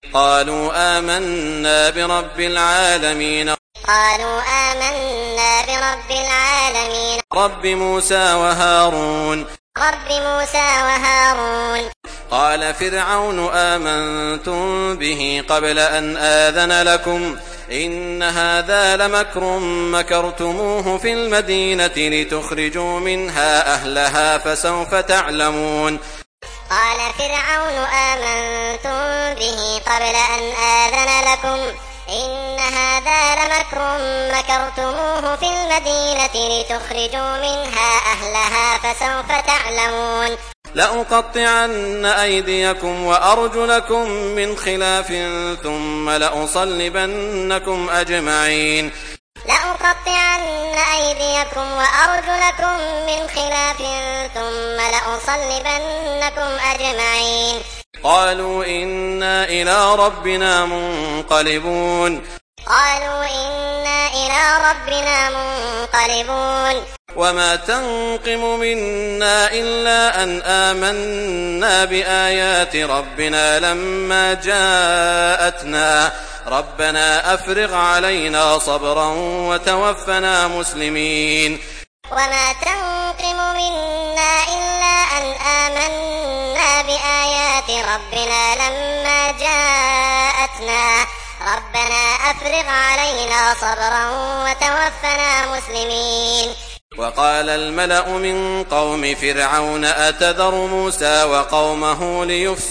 قالوا آمنا برب العالمين رب موسى وهارون قال فرعون آمنتم به قبل أن آذن لكم إن هذا لمكر مكرتموه في المدينة لتخرجوا منها أهلها فسوف تعلمون قال فرعون آمنتم به قبل أن آذن لكم إن هذا لمكر مكرتموه في المدينة لتخرجوا منها أهلها فسوف تعلمون لأقطعن أيديكم وأرجلكم من خلاف ثم لأصلبنكم أجمعين قالوا إنا إلى ربنا منقلبون وما تنقم منا إلا أن آمنا بآيات ربنا لما جاءتنا ربنا أفرغ علينا صبرا وتوفنا مسلمين وما تنقم منا إلا أن آمنا بآيات ربنا لما جاءتنا ربنا أفرغ علينا صبرا وتوفنا مسلمين وقال الملأ من قوم فرعون أتذر موسى وقومه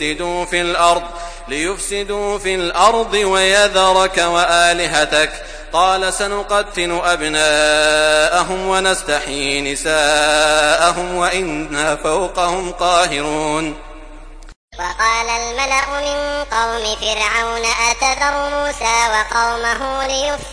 ليفسدوا في الأرض ويذرك وآلهتك قال سنقتل أبناءهم ونستحيي نساءهم وإنا فوقهم قاهرون وقال الملأ من قوم فرعون أتذر موسى وقومه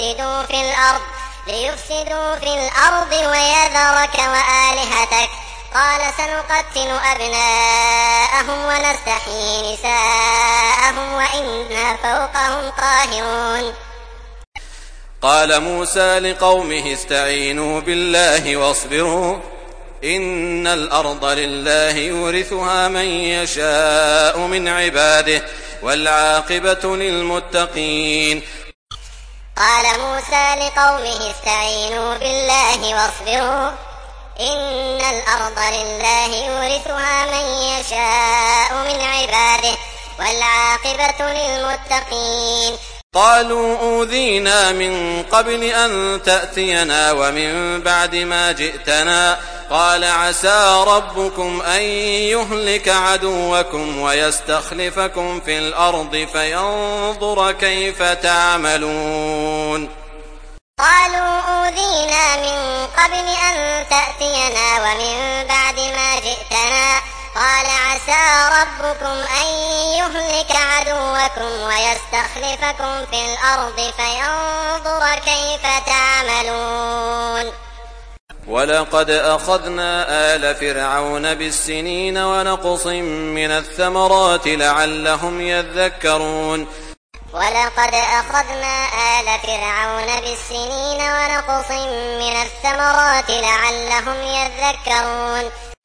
ليفسدوا في الأرض ويذرك وآلهتك قال سنقتل أبناءهم ونستحيي نساءهم وإنا فوقهم قاهرون قال موسى لقومه استعينوا بالله واصبروا إن الأرض لله يورثها من يشاء من عباده والعاقبة للمتقين قال موسى لقومه استعينوا بالله واصبروا إن الأرض لله يورثها من يشاء من عباده والعاقبة للمتقين قالوا أوذينا من قبل أن تأتينا ومن بعد ما جئتنا قال عسى ربكم أن يهلك عدوكم ويستخلفكم في الأرض فينظر كيف تعملون قالوا أوذينا من قبل أن تأتينا ومن بعد ما جئتنا قال عسى ربكم أن يهلك عدوكم ويستخلفكم في الأرض فينظر كيف تعملون ولقد أخذنا آل فرعون بالسنين ونقص من الثمرات لعلهم يذكرون ولقد أخذنا آل فرعون بالسنين ونقص من الثمرات لعلهم يذكرون